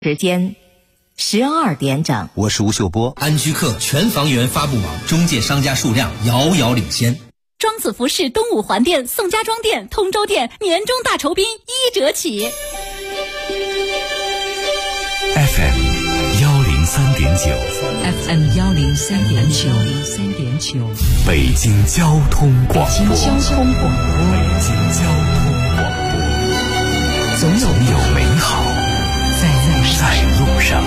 时间12点整。 我是吴秀波。 安居客全房源发布网，中介商家数量遥遥领先。 庄子服饰东五环店、宋家庄店、通州店年终大酬宾1折起。 FM 103.9 FM 103.9 北京交通广播。 北京交通广播。总有美好在路上。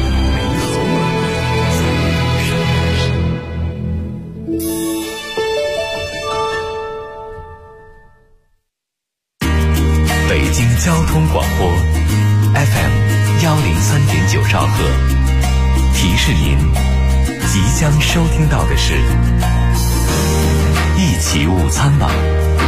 北京交通广播 FM 103.9兆赫，提示您即将收听到的是一起午餐吧。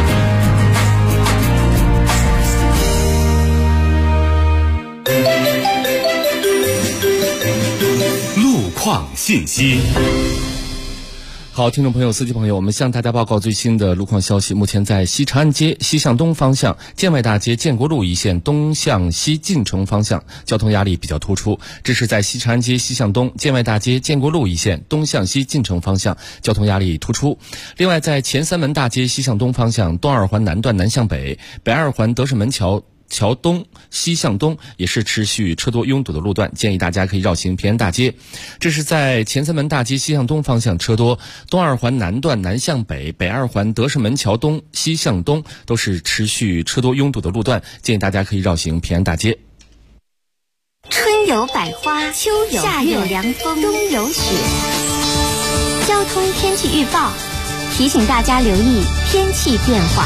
路况信息。 好，听众朋友、司机朋友，我们向大家报告最新的路况消息。目前在西长安街西向东方向、建外大街建国路一线东向西进城方向交通压力比较突出，这是在西长安街西向东、建外大街建国路一线东向西进城方向交通压力突出。另外，在前三门大街西向东方向东二环南段南向北、北二环德胜门桥东西向东也是持续车多拥堵的路段，建议大家可以绕行平安大街。这是在前三门大街西向东方向车多，东二环南段南向北、北二环德胜门桥东西向东都是持续车多拥堵的路段，建议大家可以绕行平安大街。 春有百花，秋有夏有凉风，冬有雪。交通天气预报提醒大家留意天气变化。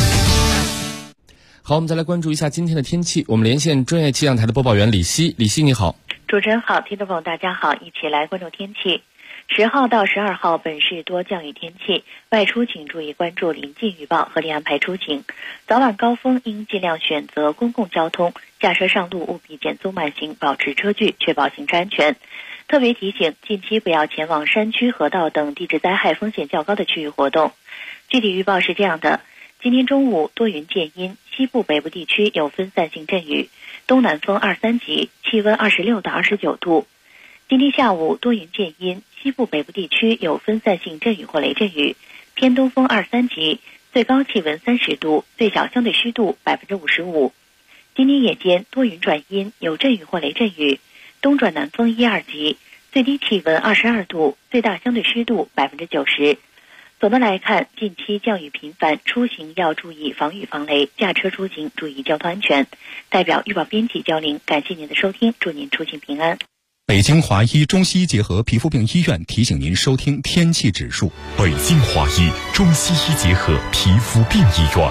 好，我们再来关注一下今天的天气。我们连线专业气象台的播报员李希。李希，你好。 主持人好，听众朋友大家好，一起来关注天气。10号到12号本市多降雨天气，外出请注意关注临近预报，合理安排出行。早晚高峰应尽量选择公共交通，驾车上路务必减速慢行，保持车距，确保行车安全。特别提醒，近期不要前往山区、河道等地质灾害风险较高的区域活动。具体预报是这样的：今天中午多云见阴，西部北部地区有分散性阵雨，东南风2、3级，气温26到29度。今天下午多云见阴，西部北部地区有分散性阵雨或雷阵雨，偏东风2、3级，最高气温30度，最小相对湿度55%。今天夜间多云转阴，有阵雨或雷阵雨，东转南风1、2级，最低气温22度，最大相对湿度90%。总的来看，近期降雨频繁，出行要注意防雨防雷，驾车出行注意交通安全。代表预报编辑焦玲，感谢您的收听，祝您出行平安。 北京华医中西医结合皮肤病医院提醒您收听天气指数。北京华医中西医结合皮肤病医院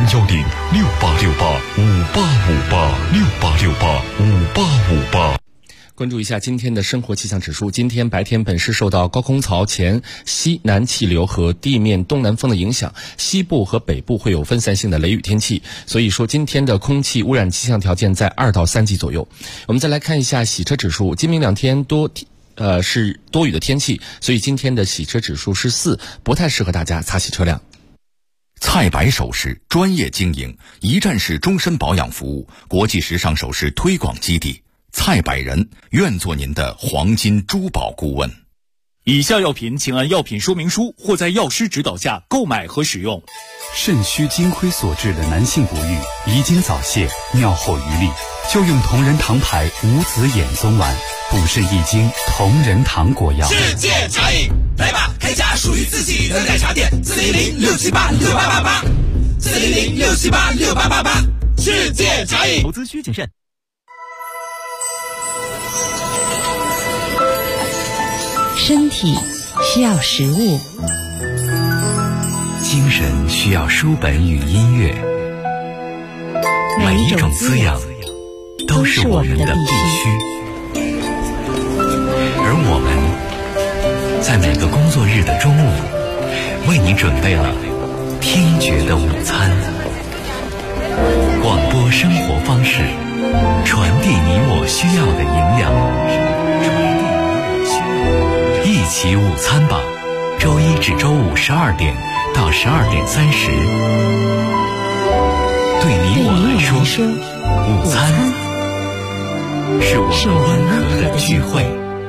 ，010-6868-5858，6868-5858。 关注一下今天的生活气象指数。今天白天本市受到高空槽前西南气流和地面东南风的影响，西部和北部会有分散性的雷雨天气，所以说今天的空气污染气象条件在2到3级左右。我们再来看一下洗车指数，今明两天是多雨的天气，所以今天的洗车指数是4，不太适合大家擦洗车辆。 蔡白首饰专业经营，一站式终身保养服务，国际时尚首饰推广基地。蔡百人愿做您的黄金珠宝顾问。 以下药品请按药品说明书或在药师指导下购买和使用。 肾虚金亏所致的男性不育、遗精早泄、尿后余力，就用同仁堂牌无籽眼松丸，补肾益精，同仁堂果药。 世界茶饮，来吧，开家属于自己的奶茶店，400-678-6888，400-678-6888，世界茶饮。 投资需谨慎。 身体需要食物， 精神需要书本与音乐，每一种滋养都是我们的必须。而我们在每个工作日的中午，为你准备了听觉的午餐。广播生活方式，传递你我需要的营养。一起午餐吧，周一至周五12点到12点30。对你我来说，午餐是我们温和的聚会。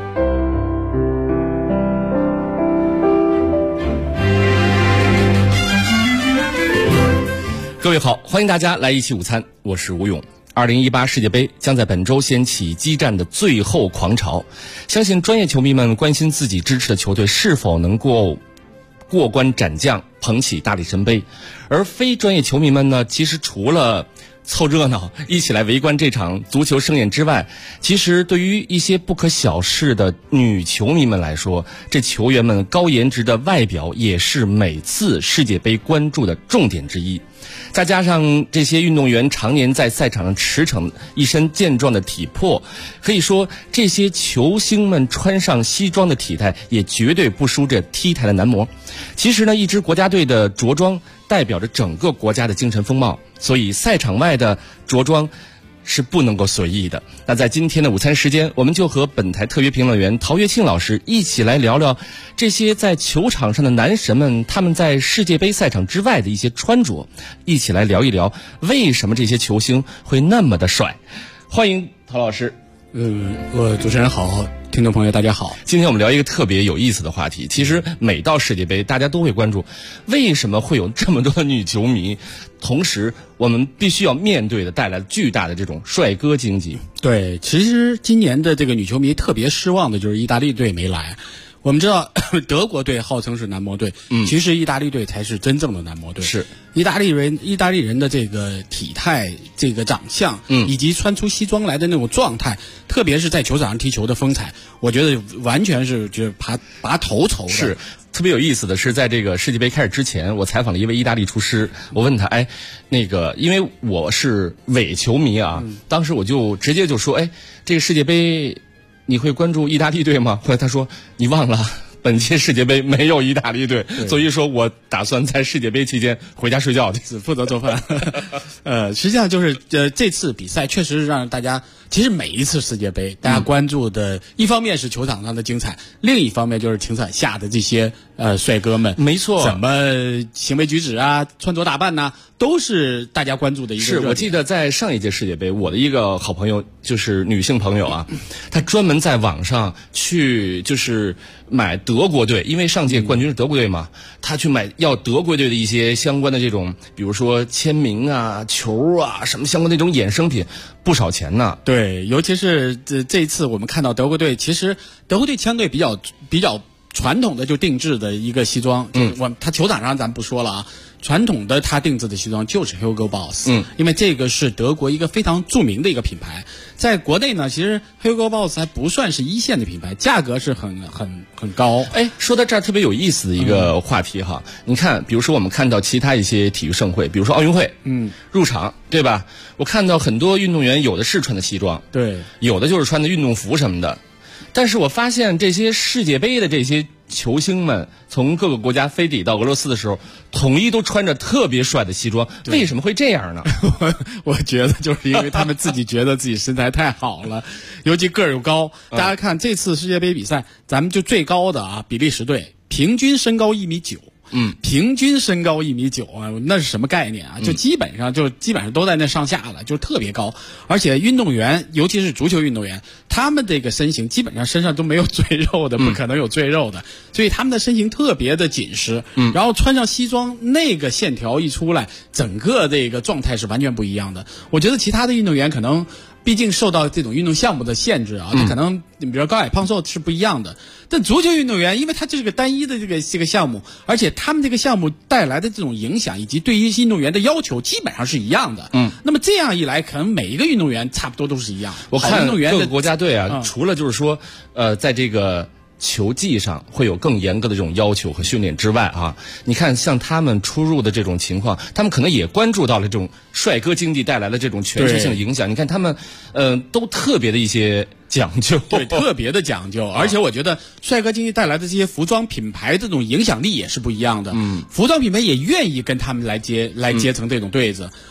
各位好，欢迎大家来一起午餐，我是吴勇。2018世界杯将在本周掀起激战的最后狂潮，相信专业球迷们关心自己支持的球队是否能够过关斩将，捧起大力神杯，而非专业球迷们呢，其实除了凑热闹一起来围观这场足球盛宴之外，其实对于一些不可小视的女球迷们来说，这球员们高颜值的外表也是每次世界杯关注的重点之一。再加上这些运动员常年在赛场上驰骋，一身健壮的体魄，可以说这些球星们穿上西装的体态也绝对不输这 T 台的男模。其实呢，一支国家队的着装代表着整个国家的精神风貌，所以赛场外的着装是不能够随意的。那在今天的午餐时间，我们就和本台特约评论员陶跃庆老师一起来聊聊这些在球场上的男神们，他们在世界杯赛场之外的一些穿着，一起来聊一聊为什么这些球星会那么的帅。欢迎陶老师。 主持人好，听众朋友大家好。 今天我们聊一个特别有意思的话题。其实每到世界杯，大家都会关注为什么会有这么多的女球迷，同时我们必须要面对的带来巨大的这种帅哥经济。 对，其实今年的这个女球迷特别失望的就是意大利队没来。我们知道德国队号称是男模队，其实意大利队才是真正的男模队。 是意大利人的这个体态、这个长相，以及穿出西装来的那种状态，特别是在球场上踢球的风采，我觉得完全是就是拔头筹的。 是特别有意思的是，在这个世界杯开始之前，我采访了一位意大利厨师，我问他，那个因为我是伪球迷啊，当时我就直接就说，这个世界杯你会关注意大利队吗？后来他说，你忘了本届世界杯没有意大利队，所以说我打算在世界杯期间回家睡觉， 只负责做饭。实际上就是这次比赛确实让大家，其实每一次世界杯大家关注的，一方面是球场上的精彩，另一方面就是球场下的这些帅哥们， 没错， 怎么行为举止啊，穿着打扮呐，都是大家关注的一个热点。 是我记得在上一届世界杯，我的一个好朋友就是女性朋友啊，她专门在网上去就是买德国队，因为上届冠军是德国队嘛，她去买要德国队的一些相关的这种，比如说签名啊、球啊什么相关的这种衍生品，不少钱呢。 对，尤其是这一次我们看到德国队，其实德国队相对比较传统的就定制的一个西装，他球场上咱不说了啊，传统的他定制的西装就是 Hugo Boss，因为这个是德国一个非常著名的一个品牌，在国内呢，其实 Hugo Boss 还不算是一线的品牌，价格是很高。 说到这儿特别有意思的一个话题哈，你看，比如说我们看到其他一些体育盛会，比如说奥运会，入场对吧？我看到很多运动员有的是穿的西装， 对， 有的就是穿的运动服什么的。但是我发现这些世界杯的这些球星们从各个国家飞抵到俄罗斯的时候，统一都穿着特别帅的西装，为什么会这样呢？ 我觉得就是因为他们自己觉得自己身材太好了，尤其个儿又高。大家看这次世界杯比赛，咱们就最高的啊，比利时队平均身高1.9米。平均身高1.9米啊，那是什么概念啊？就基本上都在那上下了，就特别高。而且运动员，尤其是足球运动员，他们这个身形基本上身上都没有赘肉的，不可能有赘肉的，所以他们的身形特别的紧实。然后穿上西装，那个线条一出来，整个这个状态是完全不一样的。我觉得其他的运动员可能毕竟受到这种运动项目的限制啊，他可能比如高矮胖瘦是不一样的。但足球运动员，因为它这是个单一的这个项目，而且他们这个项目带来的这种影响以及对于运动员的要求基本上是一样的。那么这样一来，可能每一个运动员差不多都是一样。 我看各个国家队啊，除了就是说，在这个球技上会有更严格的这种要求和训练之外啊，你看像他们出入的这种情况，他们可能也关注到了这种帅哥经济带来的这种全球性的影响。你看他们都特别的一些讲究， 对，特别的讲究。而且我觉得帅哥经济带来的这些服装品牌这种影响力也是不一样的。服装品牌也愿意跟他们来结成这种对子。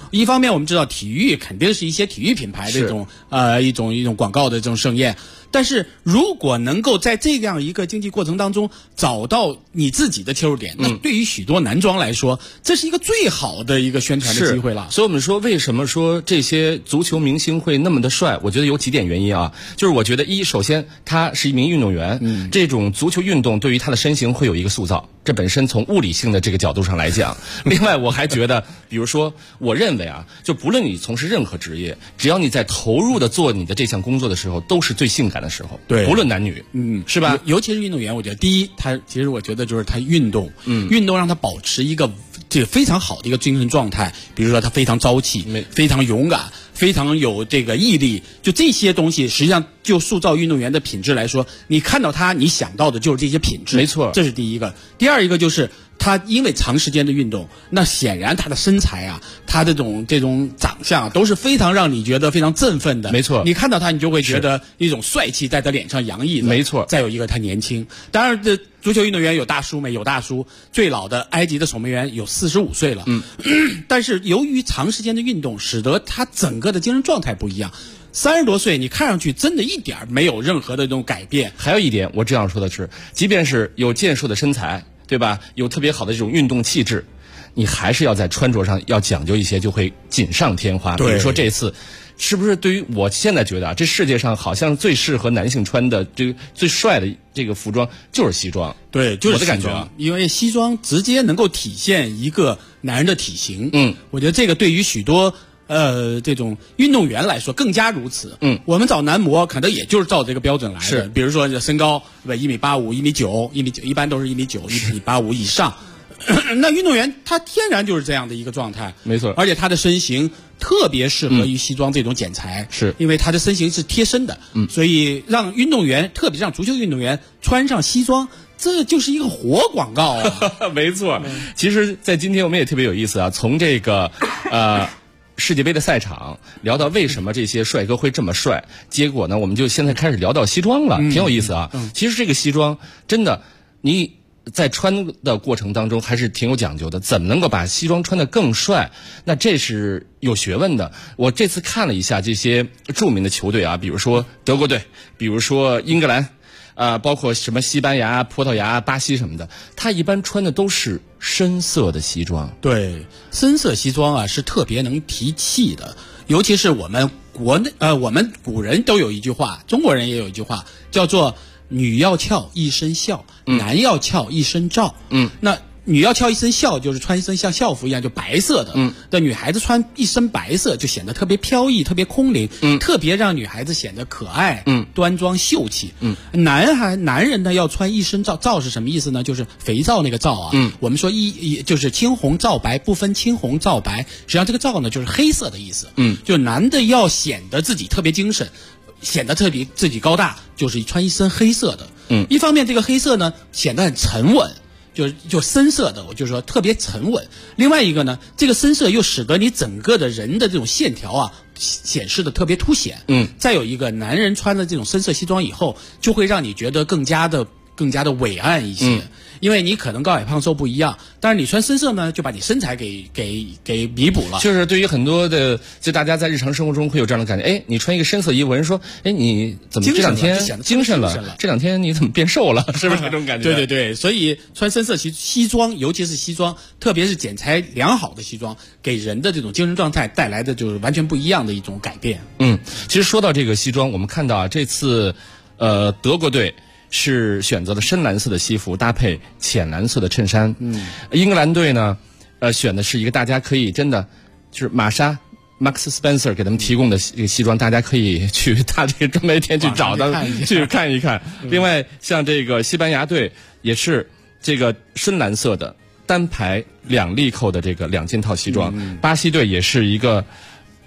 一方面我们知道体育肯定是一些体育品牌的一种广告的这种盛宴。但是如果能够在这样一个经济过程当中找到你自己的切入点，那对于许多男装来说，这是一个最好的一个宣传的机会了。 所以我们说，为什么说这些足球明星会那么的帅？我觉得有几点原因啊，就是我觉得首先他是一名运动员，这种足球运动对于他的身形会有一个塑造，这本身从物理性的这个角度上来讲。另外我还觉得，比如说我认为啊，就不论你从事任何职业，只要你在投入的做你的这项工作的时候，都是最性感的时候， 对， 不论男女，是吧？ 尤其是运动员，我觉得第一，我觉得就是他运动让他保持一个这个非常好的一个精神状态，比如说他非常朝气，非常勇敢，非常有这个毅力，就这些东西，实际上就塑造运动员的品质来说，你看到他，你想到的就是这些品质， 没错， 这是第一个。第二一个就是他因为长时间的运动，那显然他的身材啊，他这种长相都是非常让你觉得非常振奋的。 没错， 你看到他，你就会觉得一种帅气在他脸上洋溢的。 没错。 再有一个，他年轻。当然，这足球运动员有大叔没？有大叔。最老的埃及的守门员有45岁了。但是由于长时间的运动，使得他整个的精神状态不一样。30多岁，你看上去真的一点没有任何的这种改变。 还有一点，我这样说的是，即便是有健硕的身材，对吧？有特别好的这种运动气质，你还是要在穿着上要讲究一些，就会锦上添花。比如说这次，是不是对于我现在觉得啊，这世界上好像最适合男性穿的这个最帅的这个服装就是西装。 对，就是我的感觉啊， 因为西装直接能够体现一个男人的体型。我觉得这个对于许多这种运动员来说更加如此。我们找男模可能也就是照这个标准来的。 是， 比如说身高1.85米、1.9米、1.9米，一般都是1.9米、1.85米以上。那运动员他天然就是这样的一个状态， 没错， 而且他的身形特别适合于西装这种剪裁， 是因为他的身形是贴身的，所以让运动员，特别让足球运动员穿上西装，这就是一个活广告啊！ 没错，其实，在今天我们也特别有意思啊，从这个世界杯的赛场聊到为什么这些帅哥会这么帅，结果呢，我们就现在开始聊到西装了，挺有意思啊。其实这个西装真的，你在穿的过程当中还是挺有讲究的，怎么能够把西装穿得更帅？那这是有学问的。我这次看了一下这些著名的球队啊，比如说德国队，比如说英格兰，包括什么西班牙、葡萄牙、巴西什么的，他一般穿的都是深色的西装。 对，深色西装啊是特别能提气的，尤其是我们我们古人都有一句话，中国人也有一句话，叫做女要俏一身笑，男要俏一身罩。那女要俏一身笑，就是穿一身像校服一样就白色的。那女孩子穿一身白色就显得特别飘逸，特别空灵，特别让女孩子显得可爱，端庄秀气。男人呢要穿一身皂，皂是什么意思呢？就是肥皂那个皂啊。我们说就是青红皂白，不分青红皂白，实际上这个皂呢就是黑色的意思。就男的要显得自己特别精神，显得特别自己高大，就是穿一身黑色的。一方面这个黑色呢显得很沉稳，就深色的，我就说特别沉稳。另外一个呢，这个深色又使得你整个的人的这种线条啊显示的特别凸显。再有一个，男人穿了这种深色西装以后，就会让你觉得更加的伟岸一些。因为你可能高矮胖瘦不一样，但是你穿深色呢，就把你身材给弥补了。 就是对于很多的，就大家在日常生活中会有这样的感觉，哎，你穿一个深色衣服，人说，哎，你怎么这两天精神了？这两天你怎么变瘦了？是不是这种感觉？ 对，所以穿深色西装，尤其是西装，特别是剪裁良好的西装，给人的这种精神状态带来的就是完全不一样的一种改变。 其实说到这个西装，我们看到啊，这次德国队是选择了深蓝色的西服搭配浅蓝色的衬衫。英格兰队呢，选的是一个大家可以真的就是玛莎 Max Spencer 给他们提供的西装，大家可以去他这个专卖店去找到去看一看。另外，像这个西班牙队也是这个深蓝色的单排2粒扣的这个2件套西装。巴西队也是一个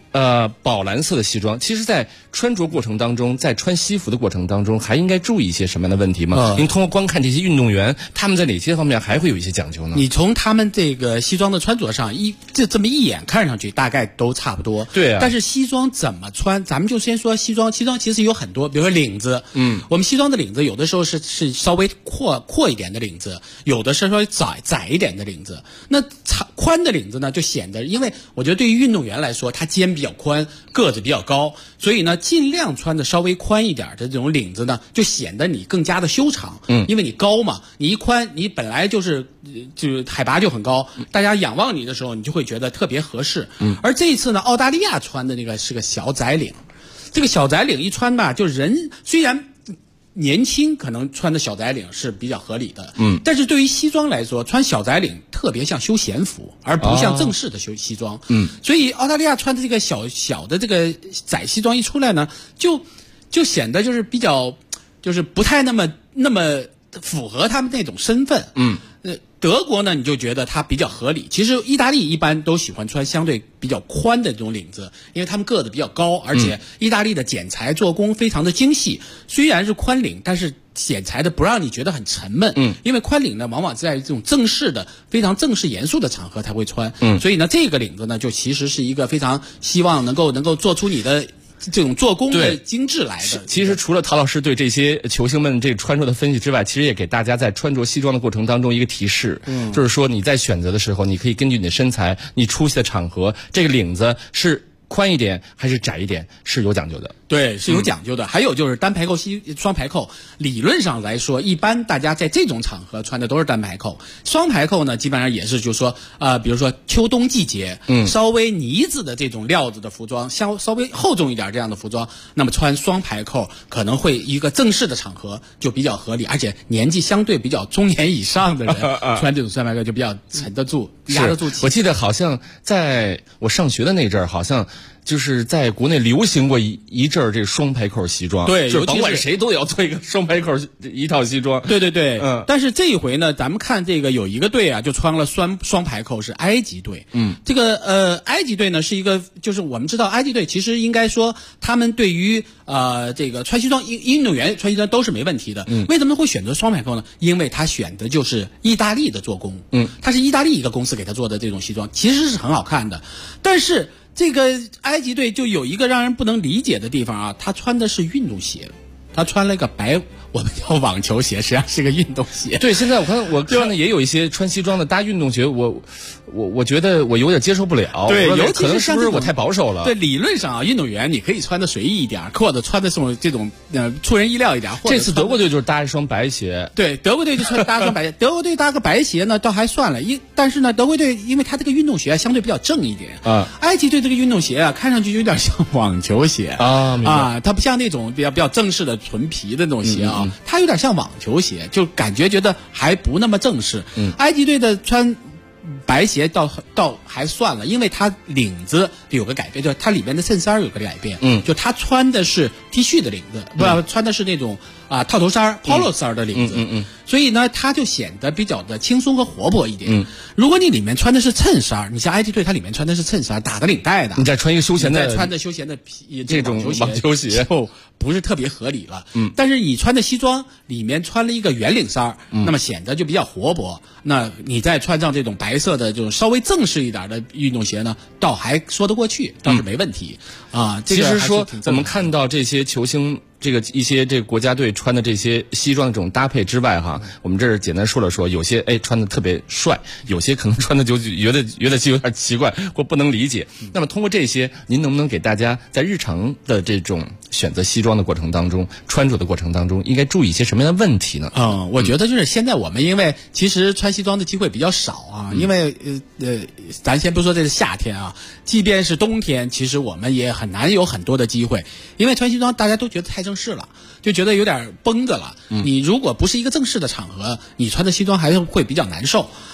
宝蓝色的西装，其实在穿着过程当中，在穿西服的过程当中，还应该注意一些什么样的问题吗？您通过观看这些运动员，他们在哪些方面还会有一些讲究呢？ 你从他们这个西装的穿着上，这么一眼看上去大概都差不多。 对啊。 但是西装怎么穿，咱们就先说西装。西装其实有很多，比如说领子，我们西装的领子有的时候是稍微阔一点的领子，有的是稍微窄一点的领子。那宽的领子呢，就显得，因为我觉得对于运动员来说，他肩比较宽，个子比较高，所以呢，尽量穿的稍微宽一点的这种领子呢，就显得你更加的修长。因为你高嘛，你一宽，你本来就是海拔就很高，大家仰望你的时候，你就会觉得特别合适。而这一次呢，澳大利亚穿的那个是个小窄领，这个小窄领一穿吧，就人虽然年轻，可能穿的小窄领是比较合理的，但是对于西装来说，穿小窄领特别像休闲服，而不像正式的西装，所以澳大利亚穿的这个小的这个窄西装一出来呢，就显得就是比较，就是不太那么符合他们那种身份，德国呢，你就觉得它比较合理。其实意大利一般都喜欢穿相对比较宽的这种领子，因为他们个子比较高，而且意大利的剪裁做工非常的精细。虽然是宽领，但是剪裁的不让你觉得很沉闷。因为宽领呢，往往在这种正式的、非常正式严肃的场合才会穿。所以呢，这个领子呢，就其实是一个非常希望能够做出你的这种做工的精致来的。 其实除了陶老师对这些球星们这穿着的分析之外，其实也给大家在穿着西装的过程当中一个提示，就是说你在选择的时候，你可以根据你的身材，你出席的场合，这个领子是宽一点还是窄一点是有讲究的。 对，是有讲究的。还有就是单排扣、双排扣，理论上来说，一般大家在这种场合穿的都是单排扣。双排扣呢，基本上也是就是说，比如说秋冬季节，稍微呢子的这种料子的服装，稍微厚重一点这样的服装，那么穿双排扣可能会一个正式的场合就比较合理，而且年纪相对比较中年以上的人穿这种双排扣就比较沉得住、压得住气。 我记得好像在我上学的那阵儿，好像就是在国内流行过一阵儿这双排扣西装， 对， 就是甭管谁都要做一个双排扣一套西装。 对，但是这一回呢，咱们看这个有一个队啊，就穿了双排扣，是埃及队。这个埃及队呢是一个，就是我们知道埃及队其实应该说他们对于这个穿西装运动员穿西装都是没问题的。为什么会选择双排扣呢？因为他选的就是意大利的做工，他是意大利一个公司给他做的这种西装，其实是很好看的，但是这个埃及队就有一个让人不能理解的地方啊，他穿的是运动鞋，他穿了一个我们叫网球鞋，实际上是个运动鞋。 对，现在我看的也有一些穿西装的搭运动鞋，我觉得我有点接受不了。 对，有可能是不是我太保守了？ 对，理论上啊，运动员你可以穿的随意一点，或者穿的这种出人意料一点。 这次德国队就是搭一双白鞋。 对，德国队就搭一双白鞋。德国队搭个白鞋呢，倒还算了，但是呢，德国队因为他这个运动鞋相对比较正一点啊，埃及队这个运动鞋啊，看上去有点像网球鞋啊，它不像那种比较正式的纯皮的那种鞋啊。它有点像网球鞋，就觉得还不那么正式。埃及队的穿白鞋倒还算了，因为它领子有个改变，就是它里面的衬衫有个改变。就它穿的是 T 恤的领子，不穿的是那种套头衫 polo 衫的领子。所以呢，它就显得比较的轻松和活泼一点。如果你里面穿的是衬衫，你像埃及队，它里面穿的是衬衫，打的领带的， 你再穿一个休闲的， 穿的休闲的这种网球鞋， 就不是特别合理了。但是你穿的西装里面穿了一个圆领衫，那么显得就比较活泼。那你再穿上这种白色的这种稍微正式一点的运动鞋呢，倒还说得过去，倒是没问题啊。 其实说我们看到这些球星。一些这个国家队穿的这些西装的这种搭配之外哈，我们这儿简单说了说，有些穿的特别帅，有些可能穿的就觉得有点奇怪或不能理解。那么通过这些，您能不能给大家在日常的这种选择西装的过程当中，穿着的过程当中，应该注意一些什么样的问题呢？ 我觉得就是现在我们因为其实穿西装的机会比较少啊，因为咱先不说这是夏天啊，即便是冬天，其实我们也很难有很多的机会，因为穿西装大家都觉得太正式了，就觉得有点绷着了。你如果不是一个正式的场合，你穿的西装还是会比较难受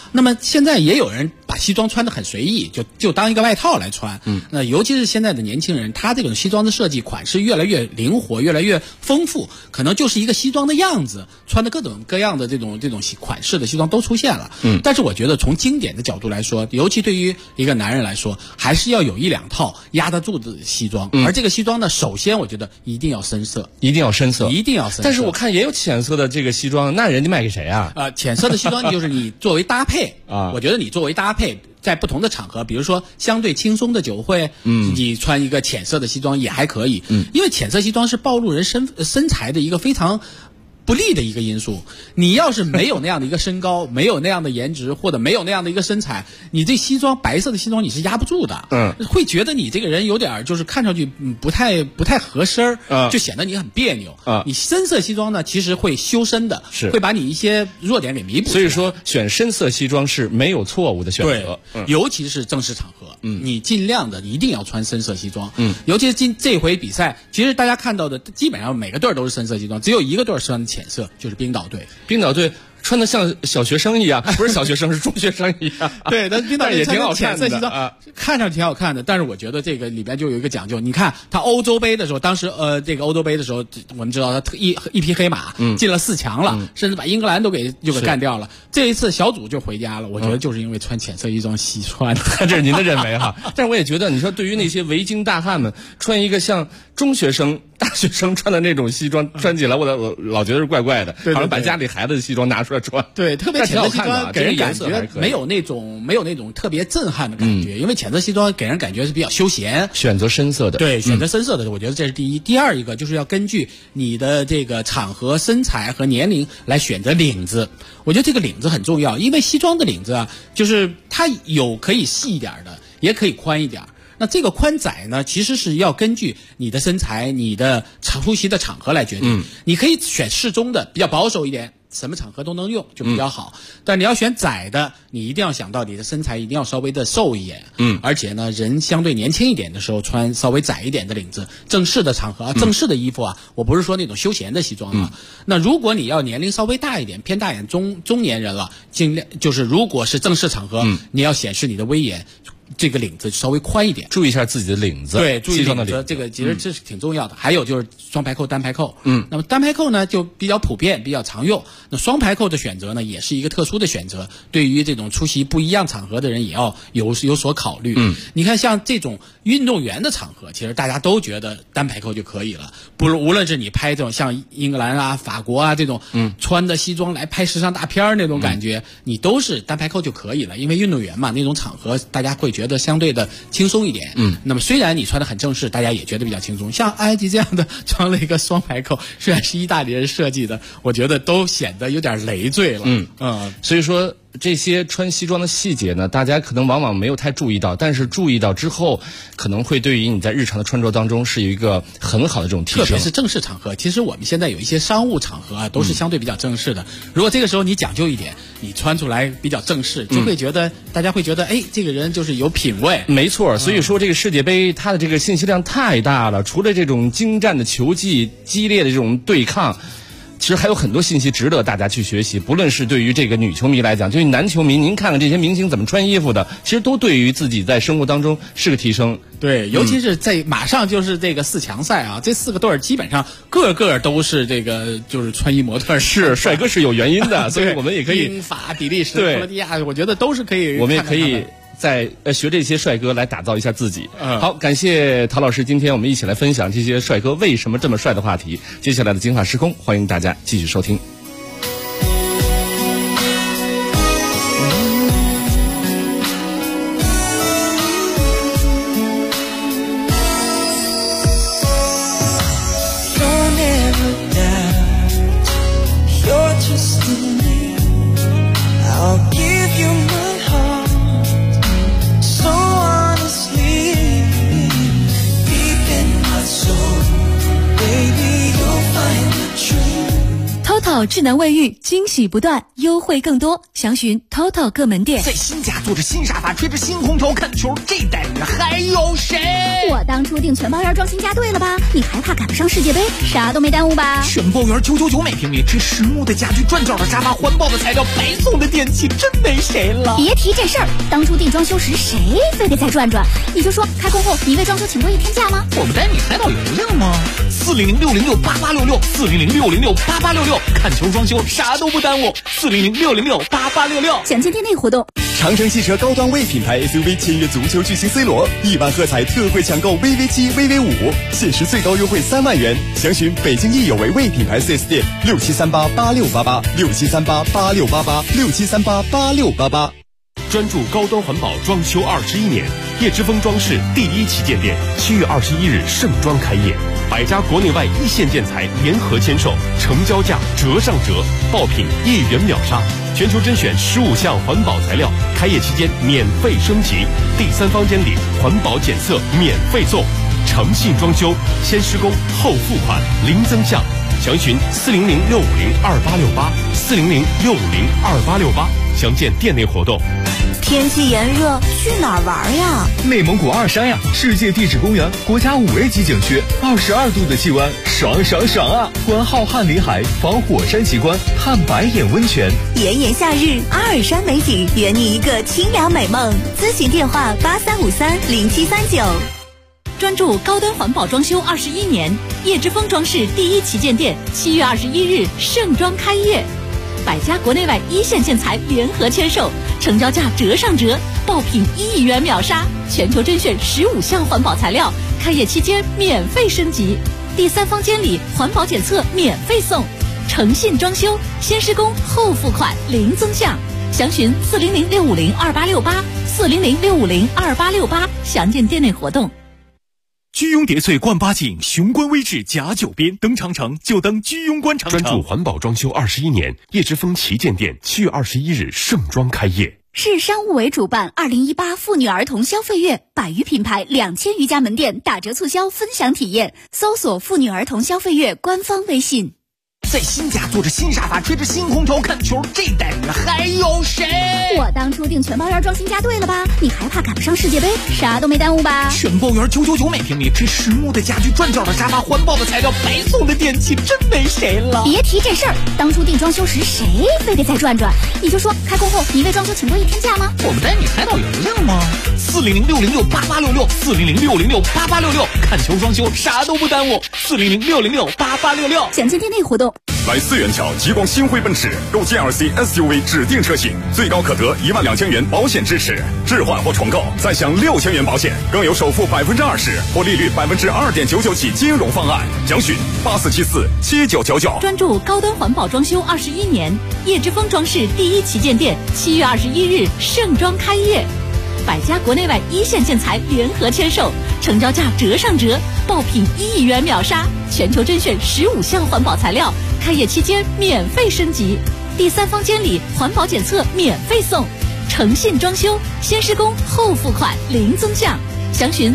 那么现在也有人把西装穿得很随意，就当一个外套来穿。那尤其是现在的年轻人，他这种西装的设计款式越来越灵活，越来越丰富，可能就是一个西装的样子，穿的各种各样的这种款式的西装都出现了。但是我觉得从经典的角度来说，尤其对于一个男人来说，还是要有1-2套压得住的西装。而这个西装呢，首先我觉得一定要深色， 一定要深色。但是我看也有浅色的这个西装，那人家卖给谁啊？ 浅色的西装就是你作为搭配啊，我觉得你作为搭配，在不同的场合，比如说相对轻松的酒会，你穿一个浅色的西装也还可以。因为浅色西装是暴露人身材的一个非常不利的一个因素。你要是没有那样的一个身高，没有那样的颜值，或者没有那样的一个身材，你这西装白色的西装你是压不住的。会觉得你这个人有点就是看上去不太合身就显得你很别扭。你深色西装呢，其实会修身的，会把你一些弱点给弥补。 所以说选深色西装是没有错误的选择。 尤其是正式场合，你尽量的一定要穿深色西装。尤其是这回比赛，其实大家看到的基本上每个队都是深色西装，只有一个队穿的浅色，就是冰岛队。 冰岛队穿的像小学生一样，不是小学生是中学生一样。 对，但冰岛也挺好看的浅色西装看上去挺好看的。但是我觉得这个里边就有一个讲究。你看他欧洲杯的时候，当时这个欧洲杯的时候，我们知道他一匹黑马进了4强了，甚至把英格兰就给干掉了。这一次小组就回家了，我觉得就是因为穿浅色西装西穿的。 这是您的认为哈。但是我也觉得，你说对于那些维京大汉们，穿一个像中学生、大学生穿的那种西装，穿起来我老觉得是怪怪的，好像把家里孩子的西装拿出来穿。 对，特别浅色西装给人感觉没有那种特别震撼的感觉，因为浅色西装给人感觉是比较休闲。 选择深色的， 对，选择深色的，我觉得这是第一。第二一个就是要根据你的这个场合、身材和年龄来选择领子。我觉得这个领子很重要，因为西装的领子啊，就是它有可以细一点的，也可以宽一点。那这个宽窄呢，其实是要根据你的身材、你的出席的场合来决定。你可以选适中的，比较保守一点，什么场合都能用，就比较好。但你要选窄的，你一定要想到你的身材一定要稍微的瘦一点。而且呢，人相对年轻一点的时候穿稍微窄一点的领子。正式的场合、正式的衣服啊，我不是说那种休闲的西装啊。那如果你要年龄稍微大一点，偏大一点中年人了，尽量就是如果是正式场合，你要显示你的威严。这个领子稍微宽一点， 注意一下自己的领子。 对，注意领子，这个其实这是挺重要的。还有就是双排扣、单排扣。那么单排扣呢就比较普遍、比较常用。那双排扣的选择呢，也是一个特殊的选择。对于这种出席不一样场合的人，也要有所考虑。你看像这种运动员的场合，其实大家都觉得单排扣就可以了。无论是你拍这种像英格兰啊、法国啊这种，穿的西装来拍时尚大片那种感觉，你都是单排扣就可以了。因为运动员嘛，那种场合大家会觉得相对的轻松一点。那么虽然你穿得很正式，大家也觉得比较轻松。像埃及这样的穿了一个双排扣，虽然是意大利人设计的，我觉得都显得有点累赘了。 所以说这些穿西装的细节呢，大家可能往往没有太注意到，但是注意到之后，可能会对于你在日常的穿着当中是有一个很好的这种提升。 特别是正式场合，其实我们现在有一些商务场合啊，都是相对比较正式的。如果这个时候你讲究一点，你穿出来比较正式，就会觉得大家会觉得，哎，这个人就是有品位。 没错，所以说这个世界杯它的这个信息量太大了，除了这种精湛的球技、激烈的这种对抗。其实还有很多信息值得大家去学习，不论是对于这个女球迷来讲，对于男球迷，您看看这些明星怎么穿衣服的，其实都对于自己在生活当中是个提升。 对，尤其是在马上就是这个4强赛啊，这4个队基本上个个都是这个就是穿衣模特， 是帅哥是有原因的，所以我们也可以英法、比利时、克罗地亚，我觉得都是可以， 我们也可以。在学这些帅哥来打造一下自己。好，感谢陶老师，今天我们一起来分享这些帅哥为什么这么帅的话题。接下来的精华时空，欢迎大家继续收听。 宝智能卫浴，惊喜不断，优惠更多，详询 TOTO 各门店。 在新家坐着新沙发，吹着新空调看球，这待遇还有谁？ 我当初订全包园装新家对了吧？你还怕赶不上世界杯？啥都没耽误吧？ 全包园999每平米，这实木的家具，转角的沙发，环保的材料，白送的电器，真没谁了。 别提这事儿，当初订装修时谁非得再转转？你就说开工后你为装修请过一天假吗？ 我不带你开导邮令吗？400-606-8866，400-606-8866，看球装修啥都不耽误，400-606-8866。 详见店内活动。 长城汽车高端 V 品牌 SUV 签约足球巨星 C 罗，1万喝彩特惠抢购 VV7、VV5，限时最高优惠3万元。详询北京益有为 V 品牌 4S 店，6738-8688，6738-8688，6738-8688。 专注高端环保装修21年，叶之峰装饰第1旗舰店7月21日盛装开业，100家国内外一线建材联合签售，成交价折上折，爆品1元秒杀，全球甄选15项环保材料，开业期间免费升级，第3方监理环保检测免费送，诚信装修，先施工后付款，零增项。详询400-650-2868，400-650-2868，详见店内活动。 天气炎热，去哪儿玩呀？ 内蒙古二山呀，世界地质公园，国家5A级景区，22度的气温，爽爽爽啊！观浩瀚林海，访火山奇观，探白眼温泉。 炎炎夏日，阿尔山美景，圆你一个清凉美梦。咨询电话83530739。 专注高端环保装修21年，叶之峰装饰第1旗舰店7月21日盛装开业，100家国内外一线建材联合签售，成交价折上折，爆品1亿元秒杀，全球甄选15项环保材料，开业期间免费升级，第3方监理环保检测免费送，诚信装修，先施工后付款，零增项。详询400-650-2868，400-650-2868，详见店内活动。 居庸叠翠冠8景，雄关微志甲9边，登长城就登居庸关长城。 专注环保装修21年，叶之峰旗舰店7月21日盛装开业。 市商务委主办2018妇女儿童消费月，100余品牌2000余家门店打折促销分享体验，搜索妇女儿童消费月官方微信。 在新家坐着新沙发，吹着新空调看球，这待遇还有谁？ 我当初订全包园装新家对了吧？你还怕赶不上世界杯？啥都没耽误吧？ 全包园999每平米，这实木的家具，转角的沙发，环保的材料，白送的电器，真没谁了。 别提这事儿，当初订装修时谁非得再转转？你就说开工后你为装修请过一天假吗？ 我不带你开导邮令吗？400-606-8866，400-650-8866，看球装修啥都不耽误，400-650-8866。 详见店内活动。 来4元桥极光星辉奔驰购 GLC SUV 指定车型，最高可得12000元保险支持，置换或重购再享6000元保险，更有首付20%或利率2.99%起金融方案。详询84747999。 专注高端环保装修21年，叶之峰装饰第1旗舰店7月21日盛装开业，100家国内外一线建材联合签售，成交价折上折，爆品1亿元秒杀，全球甄选15项环保材料，开业期间免费升级，第3方监理环保检测免费送，诚信装修，先施工后付款，零增项。详询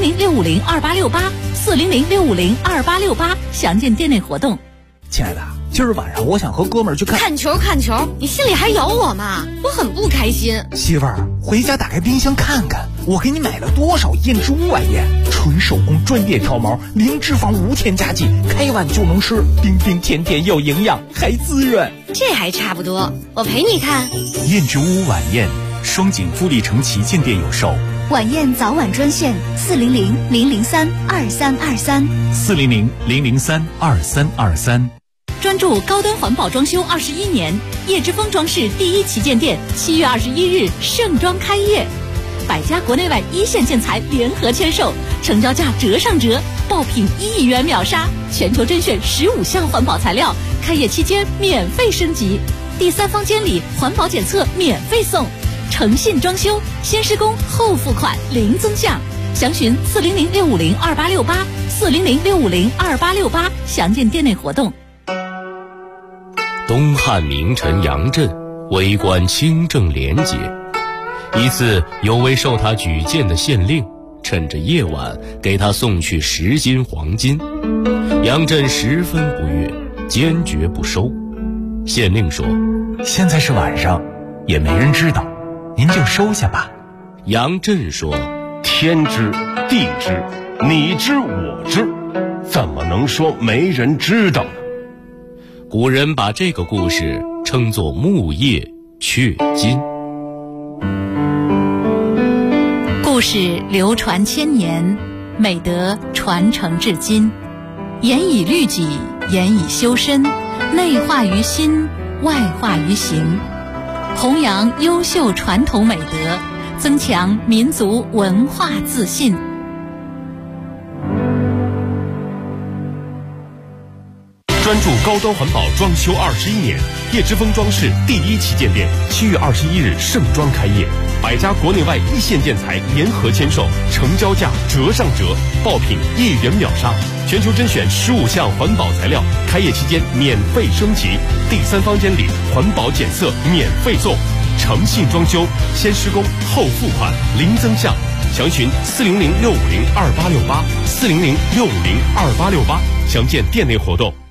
400-650-2868，400-650-2868，详见店内活动。 亲爱的，今儿晚上我想和哥们儿去看球，你心里还有我吗？我很不开心。 媳妇儿，回家打开冰箱看看，我给你买了多少燕之屋晚宴，纯手工专业挑毛，零脂肪无添加剂，开碗就能吃，冰冰甜甜又营养，还滋润。 这还差不多，我陪你看。 燕之屋晚宴，双井富力城旗舰店有售。 晚宴早晚专线400-003-2323，400-003-2323。专注高端环保装修21年，叶之峰装饰第1旗舰店7月21日盛装开业，100家国内外一线建材联合签售，成交价折上折，爆品1亿元秒杀，全球甄选15项环保材料，开业期间免费升级，第3方监理环保检测免费送，诚信装修，先施工后付款，零增项。详询400-650-2868，400-650-2868，详见店内活动。 东汉名臣杨震为官清正廉洁，一次有位受他举荐的县令趁着夜晚给他送去10斤黄金，杨震十分不悦，坚决不收。 县令说：“ 现在是晚上，也没人知道，您就收下吧。” 杨震说：“天知地知，你知我知，怎么能说没人知道呢？”古人把这个故事称作木叶雀金。 故事流传千年，美德传承至今，严以律己，严以修身，内化于心，外化于行，弘扬优秀传统美德，增强民族文化自信。 专注高端环保装修21年，叶之峰装饰第1旗舰店7月21日盛装开业，100家国内外一线建材联合签售，成交价折上折，爆品1元秒杀，全球甄选15项环保材料，开业期间免费升级，第3方监理，环保检测免费送，诚信装修，先施工后付款，零增项。详询400-650-2868，400-650-2868，详见店内活动。